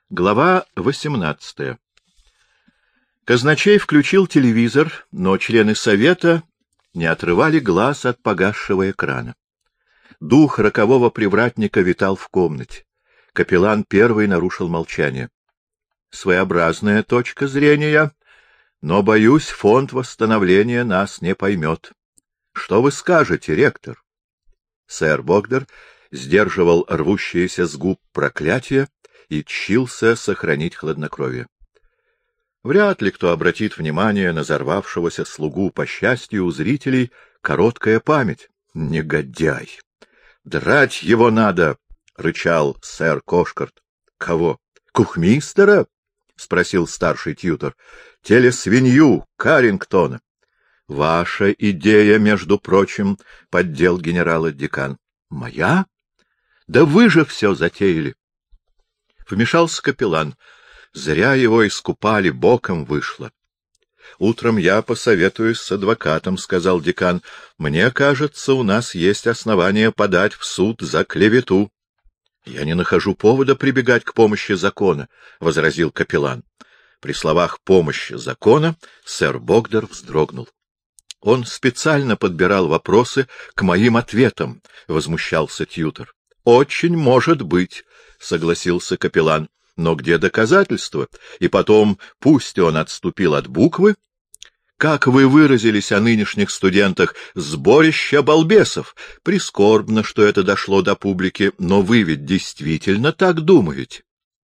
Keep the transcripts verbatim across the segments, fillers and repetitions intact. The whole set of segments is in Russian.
Глава восемнадцатая. Казначей включил телевизор, но члены совета не отрывали глаз от погасшего экрана. Дух рокового привратника витал в комнате. Капеллан первый нарушил молчание. Своеобразная точка зрения, но, боюсь, фонд восстановления нас не поймет. Что вы скажете, ректор? Сэр Богдер сдерживал рвущиеся с губ проклятия и тщился сохранить хладнокровие. Вряд ли кто обратит внимание на взорвавшегося слугу. По счастью, у зрителей короткая память. Негодяй! Драть его надо! — рычал сэр Кошкарт. — Кого? Кухмистера? — спросил старший тьютор. — Телесвинью Каррингтона. — Ваша идея, между прочим, — поддел генерала декан. — Моя? Да вы же все затеяли. Вмешался капеллан. Зря его искупали, боком вышло. — Утром я посоветуюсь с адвокатом, — сказал декан. — Мне кажется, у нас есть основания подать в суд за клевету. — Я не нахожу повода прибегать к помощи закона, — возразил капеллан. При словах «помощь закона» сэр Богдер вздрогнул. — Он специально подбирал вопросы к моим ответам, — возмущался тьютор. — Очень может быть, — согласился капеллан. — Но где доказательства? И потом, пусть он отступил от буквы. Как вы выразились о нынешних студентах, сборище балбесов. Прискорбно, что это дошло до публики, но вы ведь действительно так думаете.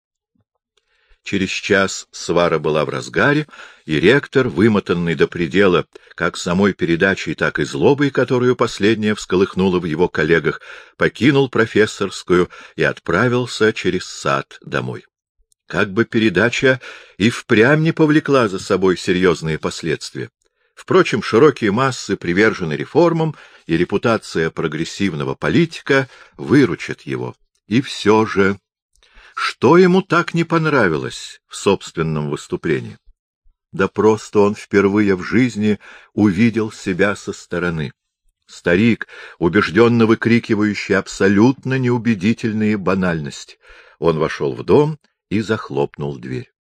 Через час свара была в разгаре, и ректор, вымотанный до предела как самой передачей, так и злобой, которую последняя всколыхнула в его коллегах, покинул профессорскую и отправился через сад домой. Как бы передача и впрямь не повлекла за собой серьезные последствия. Впрочем, широкие массы привержены реформам, и репутация прогрессивного политика выручит его. И все же... Что ему так не понравилось в собственном выступлении? Да просто он впервые в жизни увидел себя со стороны. Старик, убежденно выкрикивающий абсолютно неубедительные банальности. Он вошел в дом и захлопнул дверь.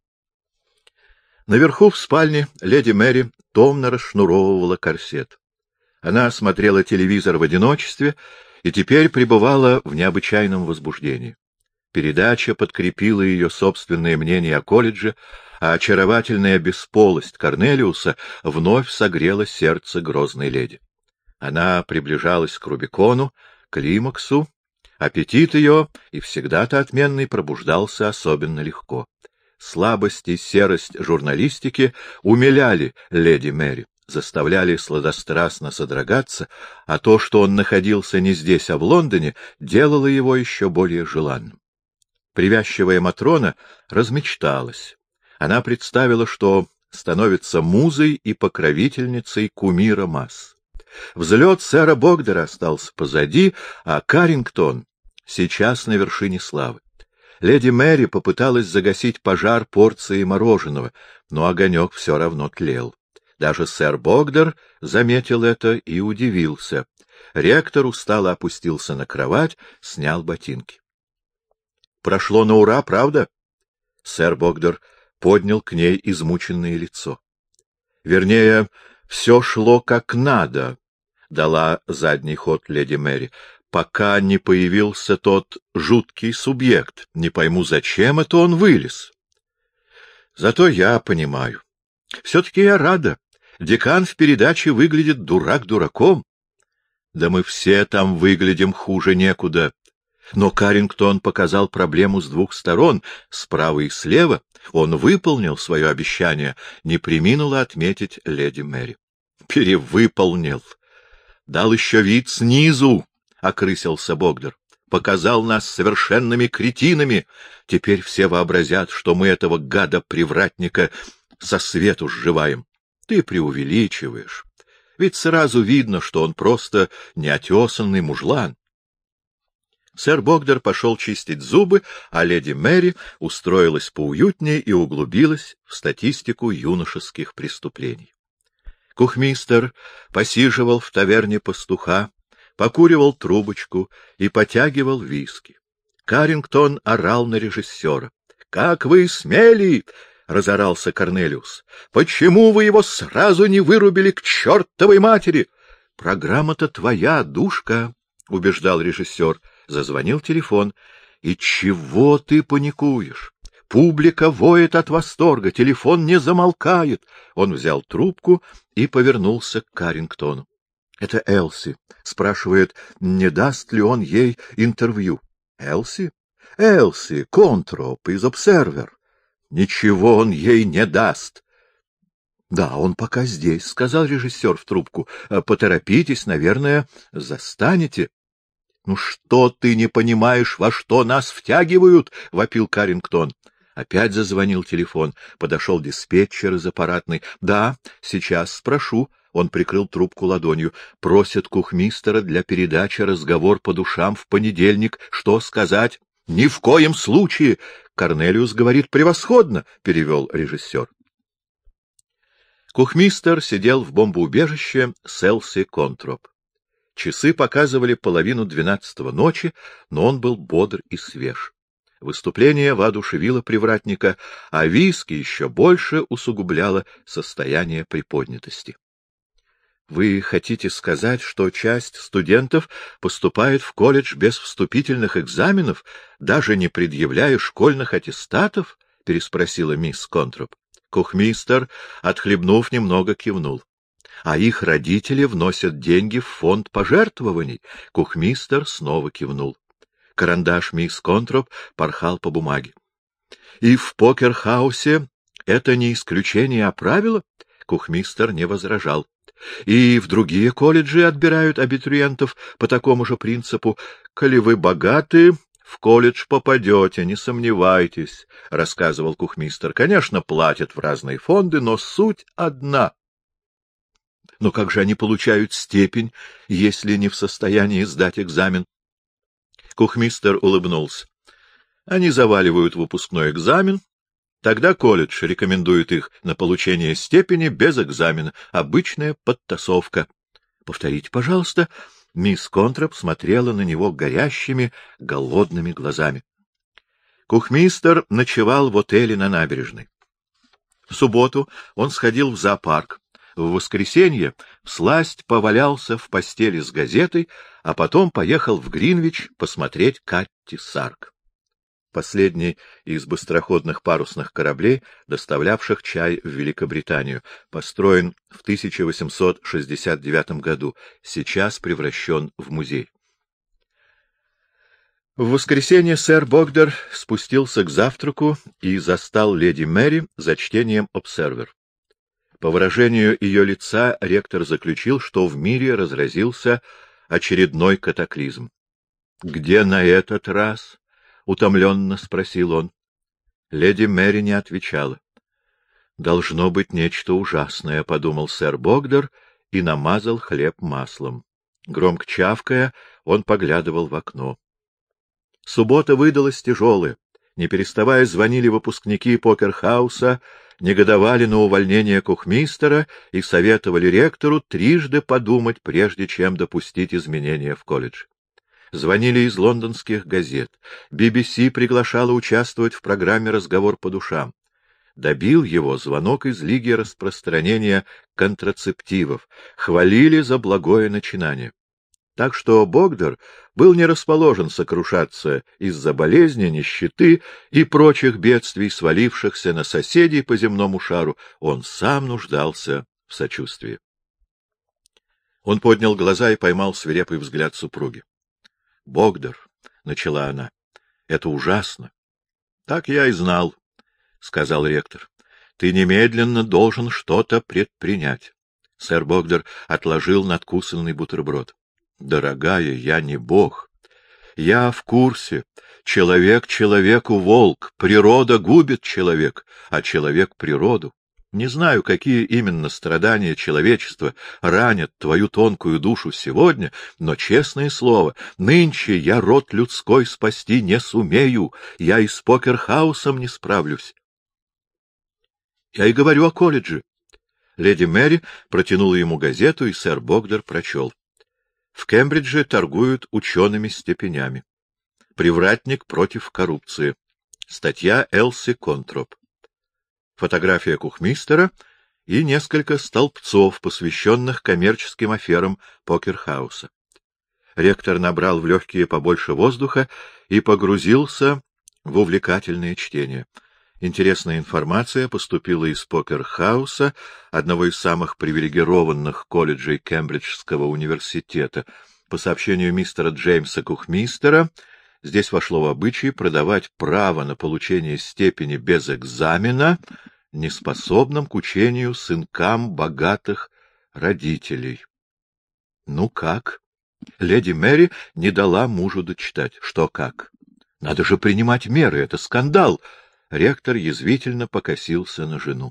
Наверху в спальне леди Мэри томно расшнуровывала корсет. Она смотрела телевизор в одиночестве и теперь пребывала в необычайном возбуждении. Передача подкрепила ее собственное мнение о колледже, а очаровательная бесполость Корнелиуса вновь согрела сердце грозной леди. Она приближалась к Рубикону, к климаксу. Аппетит ее, и всегда-то отменный, пробуждался особенно легко. Слабость и серость журналистики умиляли леди Мэри, заставляли сладострастно содрогаться, а то, что он находился не здесь, а в Лондоне, делало его еще более желанным. Привязчивая Матрона размечталась. Она представила, что становится музой и покровительницей кумира масс. Взлет сэра Богдера остался позади, а Каррингтон сейчас на вершине славы. Леди Мэри попыталась загасить пожар порцией мороженого, но огонек все равно тлел. Даже сэр Богдер заметил это и удивился. Ректор устало опустился на кровать, снял ботинки. Прошло на ура, правда? Сэр Богдер поднял к ней измученное лицо. Вернее, все шло как надо, — дала задний ход леди Мэри, — пока не появился тот жуткий субъект. Не пойму, зачем это он вылез. Зато я понимаю. Все-таки я рада. Декан в передаче выглядит дурак дураком. Да мы все там выглядим хуже некуда. Но Каррингтон показал проблему с двух сторон, справа и слева. Он выполнил свое обещание, не преминула отметить леди Мэри. Перевыполнил. Дал еще вид снизу, — окрысился Богдер. Показал нас совершенными кретинами. Теперь все вообразят, что мы этого гада-привратника со свету сживаем. Ты преувеличиваешь. Ведь сразу видно, что он просто неотесанный мужлан. Сэр Богдер пошел чистить зубы, а леди Мэри устроилась поуютнее и углубилась в статистику юношеских преступлений. Кухмистер посиживал в таверне пастуха, покуривал трубочку и потягивал виски. Каррингтон орал на режиссера. Как вы смели! — разорался Корнелиус. — Почему вы его сразу не вырубили к чертовой матери? — Программа-то твоя, душка, — убеждал режиссер. Зазвонил телефон. — И чего ты паникуешь? Публика воет от восторга, телефон не замолкает. Он взял трубку и повернулся к Каррингтону. — Это Элси. Спрашивает, не даст ли он ей интервью. — Элси? — Элси, Контроп из Observer. — Ничего он ей не даст. — Да, он пока здесь, — сказал режиссер в трубку. — Поторопитесь, наверное, застанете. — Ну что ты не понимаешь, во что нас втягивают? — вопил Каррингтон. Опять зазвонил телефон. Подошел диспетчер из аппаратной. — Да, сейчас спрошу. Он прикрыл трубку ладонью. — Просят кухмистера для передачи «Разговор по душам» в понедельник. Что сказать? — Ни в коем случае! Корнелиус говорит превосходно, — перевел режиссер. Кухмистер сидел в бомбоубежище с Элси Контроп. Часы показывали половину двенадцатого ночи, но он был бодр и свеж. Выступление воодушевило привратника, а виски еще больше усугубляло состояние приподнятости. — Вы хотите сказать, что часть студентов поступает в колледж без вступительных экзаменов, даже не предъявляя школьных аттестатов? — переспросила мисс Контроп. Кухмистер, отхлебнув, немного кивнул. — А их родители вносят деньги в фонд пожертвований. Кухмистер снова кивнул. Карандаш мисс Контроп порхал по бумаге. — И в покерхаусе это не исключение, а правило? Кухмистер не возражал. — И в другие колледжи отбирают абитуриентов по такому же принципу. Коли вы богаты, в колледж попадете, не сомневайтесь, — рассказывал кухмистер. — Конечно, платят в разные фонды, но суть одна. — Но как же они получают степень, если не в состоянии сдать экзамен? Кухмистер улыбнулся. Они заваливают выпускной экзамен, тогда колледж рекомендует их на получение степени без экзамена. Обычная подтасовка. — Повторите, пожалуйста. Мисс Контроп смотрела на него горящими, голодными глазами. Кухмистер ночевал в отеле на набережной. В субботу он сходил в зоопарк. В воскресенье всласть повалялся в постели с газетой, а потом поехал в Гринвич посмотреть Катти Сарк. Последний из быстроходных парусных кораблей, доставлявших чай в Великобританию, построен в тысяча восемьсот шестьдесят девятом году, сейчас превращен в музей. В воскресенье сэр Богдер спустился к завтраку и застал леди Мэри за чтением «Observer». По выражению ее лица ректор заключил, что в мире разразился очередной катаклизм. — Где на этот раз? — утомленно спросил он. Леди Мэри не отвечала. — Должно быть нечто ужасное, — подумал сэр Богдер и намазал хлеб маслом. Громко чавкая, он поглядывал в окно. Суббота выдалась тяжелая. Не переставая звонили выпускники покерхауса, негодовали на увольнение кухмистера и советовали ректору трижды подумать, прежде чем допустить изменения в колледж. Звонили из лондонских газет. би би си приглашала участвовать в программе «Разговор по душам». Добил его звонок из Лиги распространения контрацептивов. Хвалили за благое начинание. Так что Богдер был не расположен сокрушаться из-за болезни, нищеты и прочих бедствий, свалившихся на соседей по земному шару. Он сам нуждался в сочувствии. Он поднял глаза и поймал свирепый взгляд супруги. — Богдер, — начала она, — это ужасно. — Так я и знал, — сказал ректор. — Ты немедленно должен что-то предпринять. Сэр Богдер отложил надкусанный бутерброд. — Дорогая, я не бог. Я в курсе. Человек человеку волк. Природа губит человек, а человек — природу. Не знаю, какие именно страдания человечества ранят твою тонкую душу сегодня, но, честное слово, нынче я род людской спасти не сумею. Я и с покерхаусом не справлюсь. Я и говорю о колледже. Леди Мэри протянула ему газету, и сэр Богдер прочел. В Кембридже торгуют учеными степенями. Привратник против коррупции. Статья Элси Контроп. Фотография Кухмистера и несколько столбцов, посвященных коммерческим аферам Покерхауса. Ректор набрал в легкие побольше воздуха и погрузился в увлекательное чтение. Интересная информация поступила из Покерхауса, одного из самых привилегированных колледжей Кембриджского университета. По сообщению мистера Джеймса Кухмистера, здесь вошло в обычай продавать право на получение степени без экзамена неспособным к учению сынкам богатых родителей. Ну как? Леди Мэри не дала мужу дочитать. Что как? Надо же принимать меры, это скандал. Ректор язвительно покосился на жену.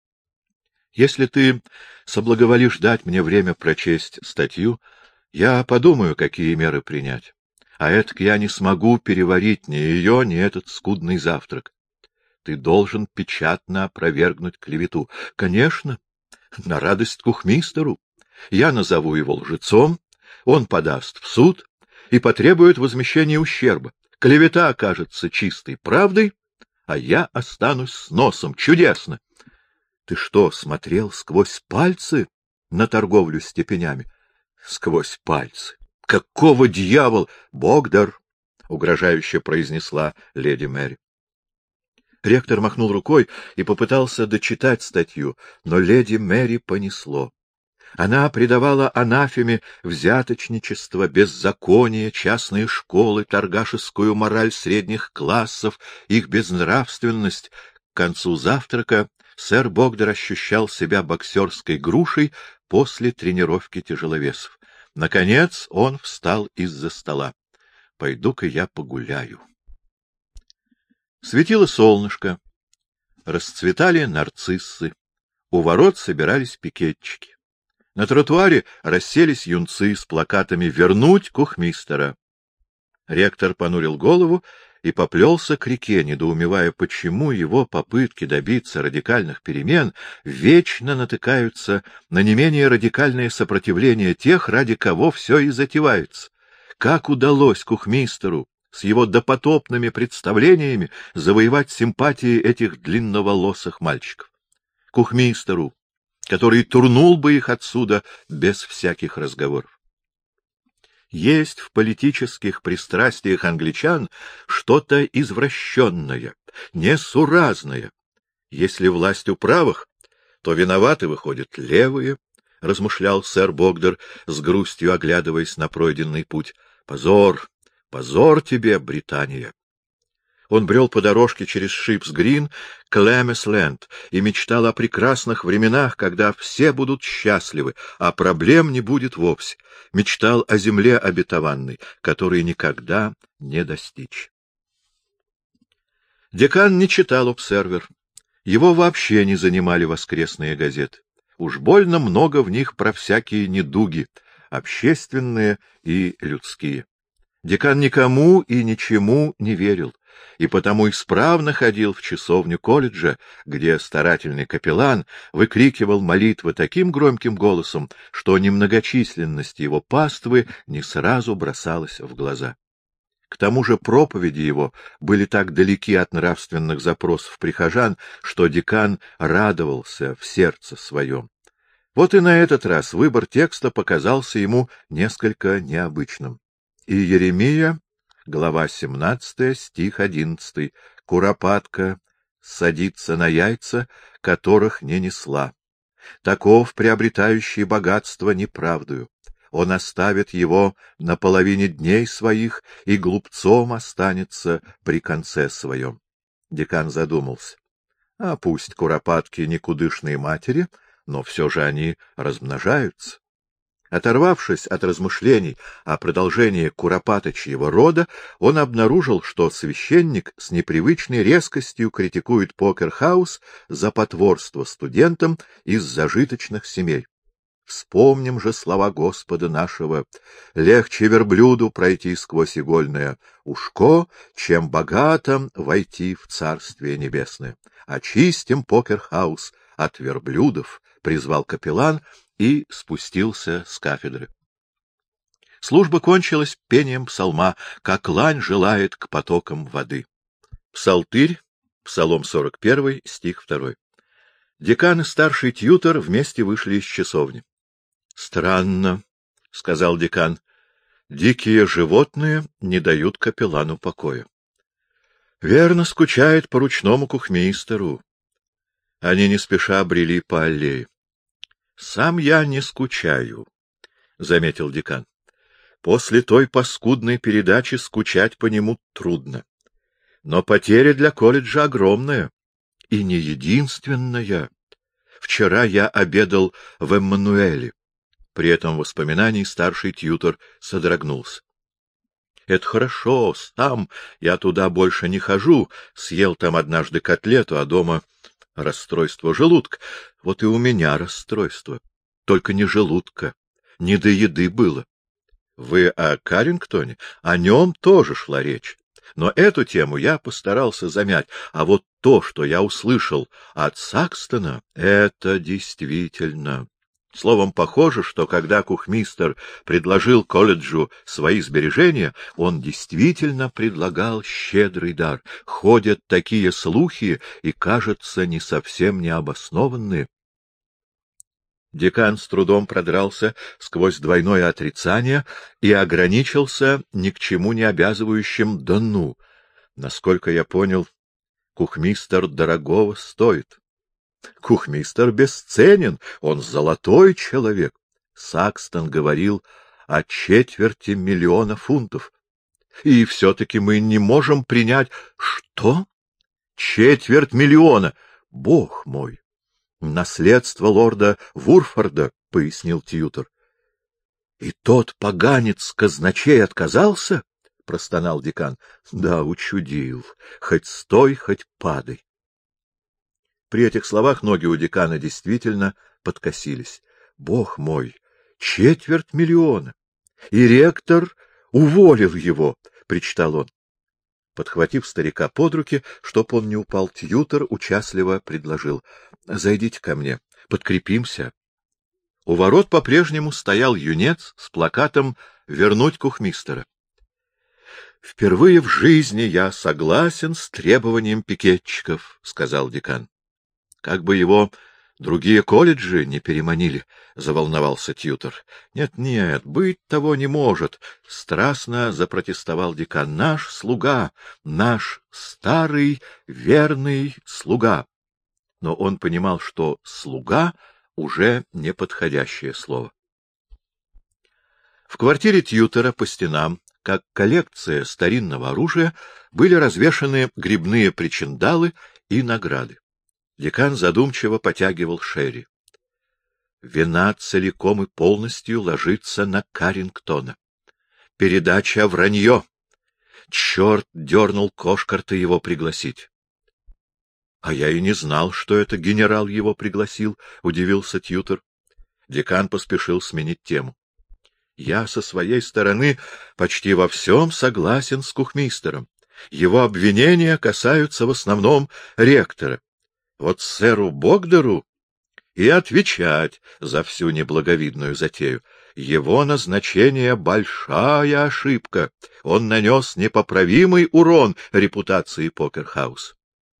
Если ты соблаговолишь дать мне время прочесть статью, я подумаю, какие меры принять. А этак я не смогу переварить ни ее, ни этот скудный завтрак. Ты должен печатно опровергнуть клевету. Конечно, на радость Кухмистеру. Я назову его лжецом, он подаст в суд и потребует возмещения ущерба. Клевета окажется чистой правдой, а я останусь с носом. Чудесно! Ты что, смотрел сквозь пальцы на торговлю степенями? Сквозь пальцы. Какого дьявола? Богдар! — угрожающе произнесла леди Мэри. Ректор махнул рукой и попытался дочитать статью, но леди Мэри понесло. Она предавала анафеме взяточничество, беззаконие, частные школы, торгашескую мораль средних классов, их безнравственность. К концу завтрака сэр Богдар ощущал себя боксерской грушей после тренировки тяжеловесов. Наконец он встал из-за стола. — Пойду-ка я погуляю. Светило солнышко. Расцветали нарциссы. У ворот собирались пикетчики. На тротуаре расселись юнцы с плакатами «Вернуть Кухмистера». Ректор понурил голову и поплелся к реке, недоумевая, почему его попытки добиться радикальных перемен вечно натыкаются на не менее радикальное сопротивление тех, ради кого все и затевается. Как удалось Кухмистеру с его допотопными представлениями завоевать симпатии этих длинноволосых мальчиков? Кухмистеру, который турнул бы их отсюда без всяких разговоров. Есть в политических пристрастиях англичан что-то извращенное, несуразное. Если власть у правых, то виноваты выходят левые, — размышлял сэр Богдар, с грустью оглядываясь на пройденный путь. Позор, позор тебе, Британия! Он брел по дорожке через Шипс-Грин к Лэмес-Ленд и мечтал о прекрасных временах, когда все будут счастливы, а проблем не будет вовсе. Мечтал о земле обетованной, которой никогда не достичь. Декан не читал «Обсервер». Его вообще не занимали воскресные газеты. Уж больно много в них про всякие недуги, общественные и людские. Декан никому и ничему не верил, и потому исправно ходил в часовню колледжа, где старательный капеллан выкрикивал молитвы таким громким голосом, что немногочисленность его паствы не сразу бросалась в глаза. К тому же проповеди его были так далеки от нравственных запросов прихожан, что декан радовался в сердце своем. Вот и на этот раз выбор текста показался ему несколько необычным. И Еремия, глава семнадцатая, стих одиннадцатый. Куропатка садится на яйца, которых не несла. Таков приобретающий богатство неправдою. Он оставит его на половине дней своих, и глупцом останется при конце своем. Декан задумался. А пусть куропатки никудышные матери, но все же они размножаются. Оторвавшись от размышлений о продолжении куропаточьего рода, он обнаружил, что священник с непривычной резкостью критикует Покерхаус за потворство студентам из зажиточных семей. Вспомним же слова Господа нашего: «Легче верблюду пройти сквозь игольное ушко, чем богатым войти в Царствие Небесное. Очистим Покерхаус от верблюдов», — призвал капеллан и спустился с кафедры. Служба кончилась пением псалма «Как лань желает к потокам воды». Псалтырь, Псалом сорок первый, стих второй. Декан и старший тьютор вместе вышли из часовни. — Странно, — сказал декан, — дикие животные не дают капеллану покоя. Верно, скучает по ручному кухмистеру. Они не спеша брели по аллее. — Сам я не скучаю, — заметил декан. — После той паскудной передачи скучать по нему трудно. Но потеря для колледжа огромная. И не единственная. Вчера я обедал в Эммануэле. При этом воспоминании старший тьютор содрогнулся. — Это хорошо, сам я туда больше не хожу. Съел там однажды котлету, а дома расстройство желудка. Вот и у меня расстройство. Только не желудка. Не до еды было. Вы о Каррингтоне? О нем тоже шла речь. Но эту тему я постарался замять, а вот то, что я услышал от Сакстона, это действительно... Словом, похоже, что когда кухмистер предложил колледжу свои сбережения, он действительно предлагал щедрый дар. Ходят такие слухи и, кажется, не совсем необоснованные. Декан с трудом продрался сквозь двойное отрицание и ограничился ни к чему не обязывающим «да ну». Насколько я понял, кухмистер дорогого стоит. Кухмистер бесценен, он золотой человек. Сакстон говорил о четверти миллиона фунтов. И все-таки мы не можем принять... Что? Четверть миллиона! Бог мой! Наследство лорда Вурфорда, — пояснил тьютор. — И тот поганец казначей отказался? — простонал декан. — Да, учудил. Хоть стой, хоть падай. При этих словах ноги у декана действительно подкосились. Бог мой, четверть миллиона! И ректор уволил его, — причитал он. Подхватив старика под руки, чтоб он не упал, тьютор участливо предложил: — Зайдите ко мне, подкрепимся. У ворот по-прежнему стоял юнец с плакатом «Вернуть кухмистера». — Впервые в жизни я согласен с требованием пикетчиков, — сказал декан. — Как бы его другие колледжи не переманили, — заволновался тьютор. — Нет-нет, быть того не может, — страстно запротестовал декан. — Наш слуга, наш старый верный слуга. Но он понимал, что «слуга» уже неподходящее слово. В квартире тьютора по стенам, как коллекция старинного оружия, были развешаны грибные причиндалы и награды. Декан задумчиво потягивал шерри. Вина целиком и полностью ложится на Каррингтона. Передача — вранье. Черт дернул Кошкарта его пригласить. — А я и не знал, что это генерал его пригласил, — удивился тьютор. Декан поспешил сменить тему. — Я со своей стороны почти во всем согласен с кухмистером. Его обвинения касаются в основном ректора. Вот сэру Богдеру и отвечать за всю неблаговидную затею. Его назначение — большая ошибка. Он нанес непоправимый урон репутации Покерхаус.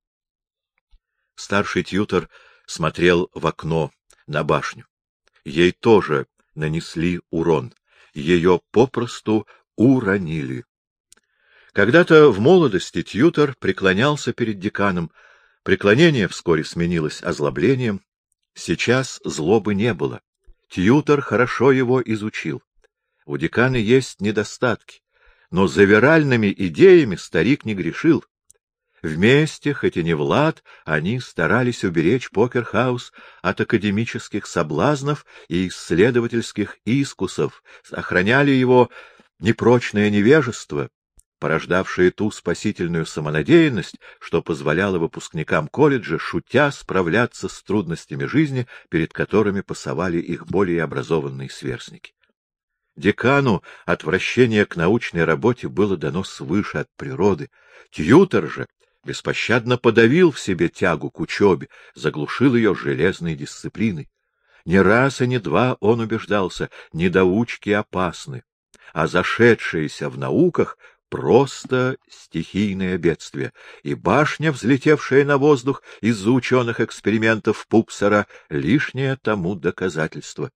Старший тьютор смотрел в окно на башню. Ей тоже нанесли урон. Ее попросту уронили. Когда-то в молодости тьютор преклонялся перед деканом. Преклонение вскоре сменилось озлоблением. Сейчас злобы не было. Тьютор хорошо его изучил. У декана есть недостатки, но завиральными идеями старик не грешил. Вместе, хоть и не в лад, они старались уберечь Покерхаус от академических соблазнов и исследовательских искусов, охраняли его непрочное невежество, порождавшее ту спасительную самонадеянность, что позволяло выпускникам колледжа, шутя, справляться с трудностями жизни, перед которыми пасовали их более образованные сверстники. Декану отвращение к научной работе было дано свыше от природы. Тьютор же беспощадно подавил в себе тягу к учебе, заглушил ее железной дисциплиной. Не раз и не два он убеждался: недоучки опасны, а зашедшиеся в науках просто стихийное бедствие, и башня, взлетевшая на воздух из-за ученых экспериментов Пупсера, лишнее тому доказательство.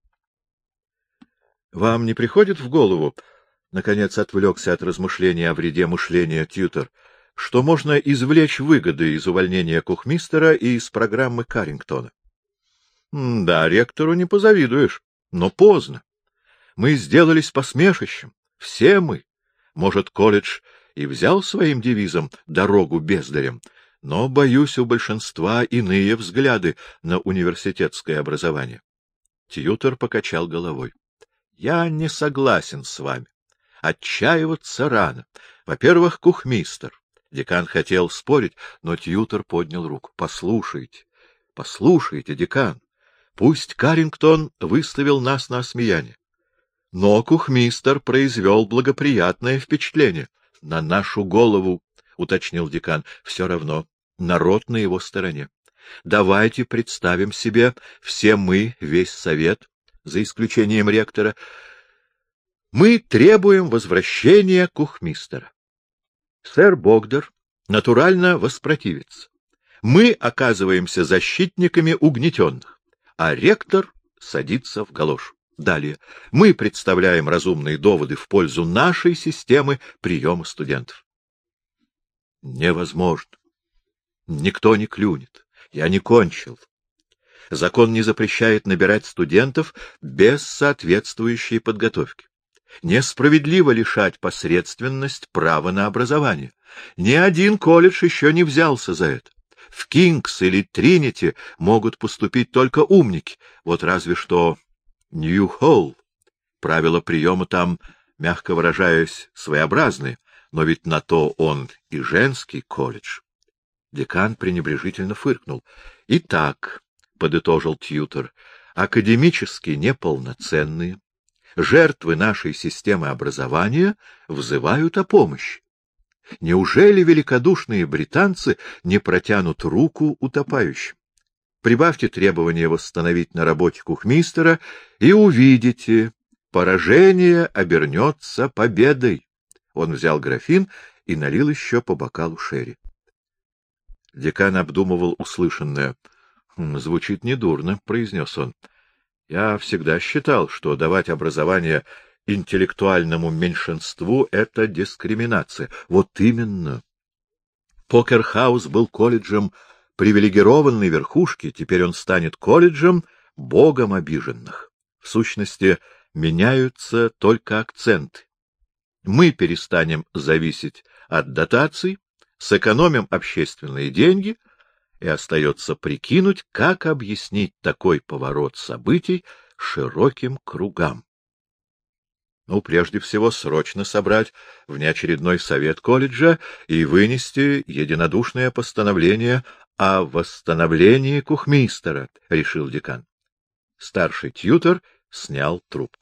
— Вам не приходит в голову, — наконец отвлекся от размышления о вреде мышления Тьютор, — что можно извлечь выгоды из увольнения кухмистера и из программы Каррингтона? — Да, ректору не позавидуешь, но поздно. Мы сделались посмешищем, все мы. Может, колледж и взял своим девизом «дорогу бездарям», но, боюсь, у большинства иные взгляды на университетское образование. Тьютор покачал головой. — Я не согласен с вами. Отчаиваться рано. Во-первых, кухмистер. Декан хотел спорить, но Тьютор поднял руку. — Послушайте, послушайте, декан. Пусть Каррингтон выставил нас на осмеяние. Но кухмистер произвел благоприятное впечатление. — На нашу голову, — уточнил декан, — все равно. Народ на его стороне. Давайте представим себе, все мы, весь совет, за исключением ректора, мы требуем возвращения кухмистера. Сэр Богдер натурально воспротивится. Мы оказываемся защитниками угнетенных, а ректор садится в галошу. Далее. Мы представляем разумные доводы в пользу нашей системы приема студентов. Невозможно. Никто не клюнет. Я не кончил. Закон не запрещает набирать студентов без соответствующей подготовки. Несправедливо лишать посредственность права на образование. Ни один колледж еще не взялся за это. В Кингс или Тринити могут поступить только умники, вот разве что Нью-Холл. Правила приема там, мягко выражаясь, своеобразные, но ведь на то он и женский колледж. Декан пренебрежительно фыркнул. — Итак, — подытожил Тьютор, — академически неполноценные, жертвы нашей системы образования взывают о помощи. Неужели великодушные британцы не протянут руку утопающим? Прибавьте требование восстановить на работе кухмистера, и увидите, поражение обернется победой. Он взял графин и налил еще по бокалу шерри. Декан обдумывал услышанное. — Звучит недурно, — произнес он. — Я всегда считал, что давать образование интеллектуальному меньшинству — это дискриминация. Вот именно. Покерхаус был колледжем привилегированной верхушки, теперь он станет колледжем богом обиженных. В сущности, меняются только акценты. Мы перестанем зависеть от дотаций, сэкономим общественные деньги, и остается прикинуть, как объяснить такой поворот событий широким кругам. Ну, прежде всего, срочно собрать внеочередной совет колледжа и вынести единодушное постановление о восстановлении кухмистера, — решил декан. Старший Тьютор снял трубку.